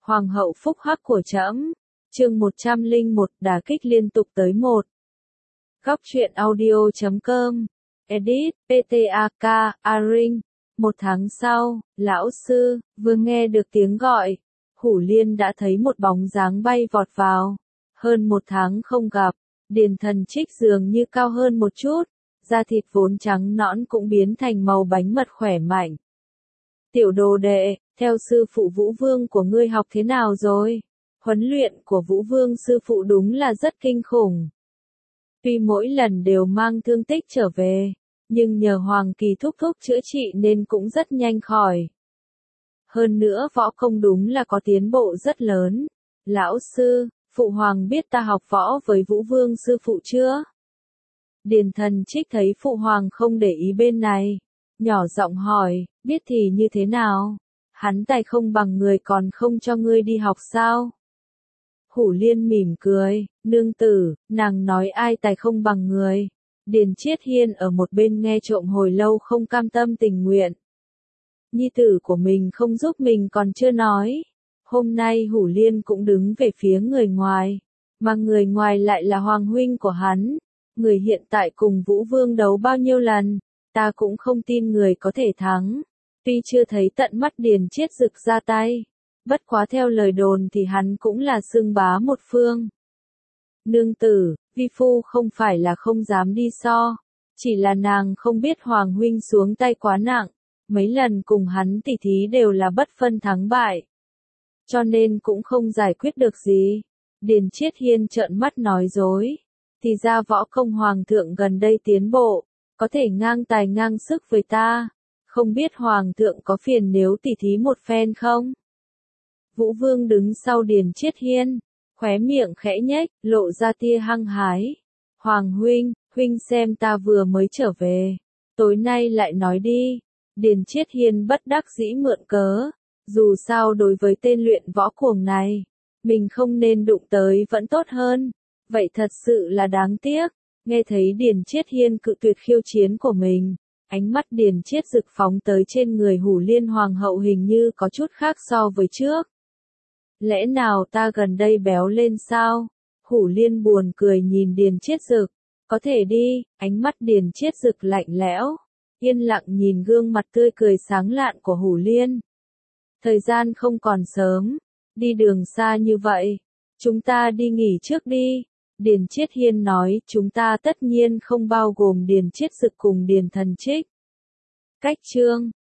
Hoàng hậu phúc hắc của trẫm. Chương 101, đả kích liên tục tới 1. Góc truyện audio.com. Edit, PTAK, Aring. 1 tháng sau, lão sư, vừa nghe được tiếng gọi, Hủ Liên đã thấy một bóng dáng bay vọt vào. Hơn 1 tháng không gặp, Điền Thần Trích dường như cao hơn một chút, da thịt vốn trắng nõn cũng biến thành màu bánh mật khỏe mạnh. Tiểu đồ đệ, theo sư phụ Vũ Vương của ngươi học thế nào rồi? Huấn luyện của Vũ Vương sư phụ đúng là rất kinh khủng. Tuy mỗi lần đều mang thương tích trở về, nhưng nhờ Hoàng Kỳ thúc thúc chữa trị nên cũng rất nhanh khỏi. Hơn nữa võ công đúng là có tiến bộ rất lớn. Lão sư, phụ hoàng biết ta học võ với Vũ Vương sư phụ chưa? Điền Thần Trích thấy phụ hoàng không để ý bên này, nhỏ giọng hỏi, biết thì như thế nào? Hắn tài không bằng người còn không cho ngươi đi học sao? Hủ Liên mỉm cười, nương tử, nàng nói ai tài không bằng người. Điền Chiết Hiên ở một bên nghe trộm hồi lâu không cam tâm tình nguyện. Nhi tử của mình không giúp mình còn chưa nói. Hôm nay Hủ Liên cũng đứng về phía người ngoài, mà người ngoài lại là hoàng huynh của hắn. Người hiện tại cùng Vũ Vương đấu bao nhiêu lần, ta cũng không tin người có thể thắng. Tuy chưa thấy tận mắt Điền Chiết Dực ra tay, bất quá theo lời đồn thì hắn cũng là xưng bá một phương. Nương tử, vi phu không phải là không dám đi so, chỉ là nàng không biết hoàng huynh xuống tay quá nặng, mấy lần cùng hắn tỉ thí đều là bất phân thắng bại, cho nên cũng không giải quyết được gì. Điền Chiết Hiên trợn mắt nói dối, thì ra võ công hoàng thượng gần đây tiến bộ, có thể ngang tài ngang sức với ta. Không biết hoàng thượng có phiền nếu tỉ thí một phen không? Vũ Vương đứng sau Điền Chiết Hiên, khóe miệng khẽ nhếch, lộ ra tia hăng hái. Hoàng huynh, huynh xem ta vừa mới trở về, tối nay lại nói đi. Điền Chiết Hiên bất đắc dĩ mượn cớ, dù sao đối với tên luyện võ cuồng này, mình không nên đụng tới vẫn tốt hơn. Vậy thật sự là đáng tiếc. Nghe thấy Điền Chiết Hiên cự tuyệt khiêu chiến của mình, ánh mắt Điền Chiết Dực phóng tới trên người Hủ Liên hoàng hậu hình như có chút khác so với trước. Lẽ nào ta gần đây béo lên sao? Hủ Liên buồn cười nhìn Điền Chiết Dực. Có thể đi. Ánh mắt Điền Chiết Dực lạnh lẽo, yên lặng nhìn gương mặt tươi cười sáng lạn của Hủ Liên. Thời gian không còn sớm, đi đường xa như vậy, chúng ta đi nghỉ trước đi. Điền Chiết Hiên nói, chúng ta tất nhiên không bao gồm Điền Chiết Dực cùng Điền Thần Trích. Cách chương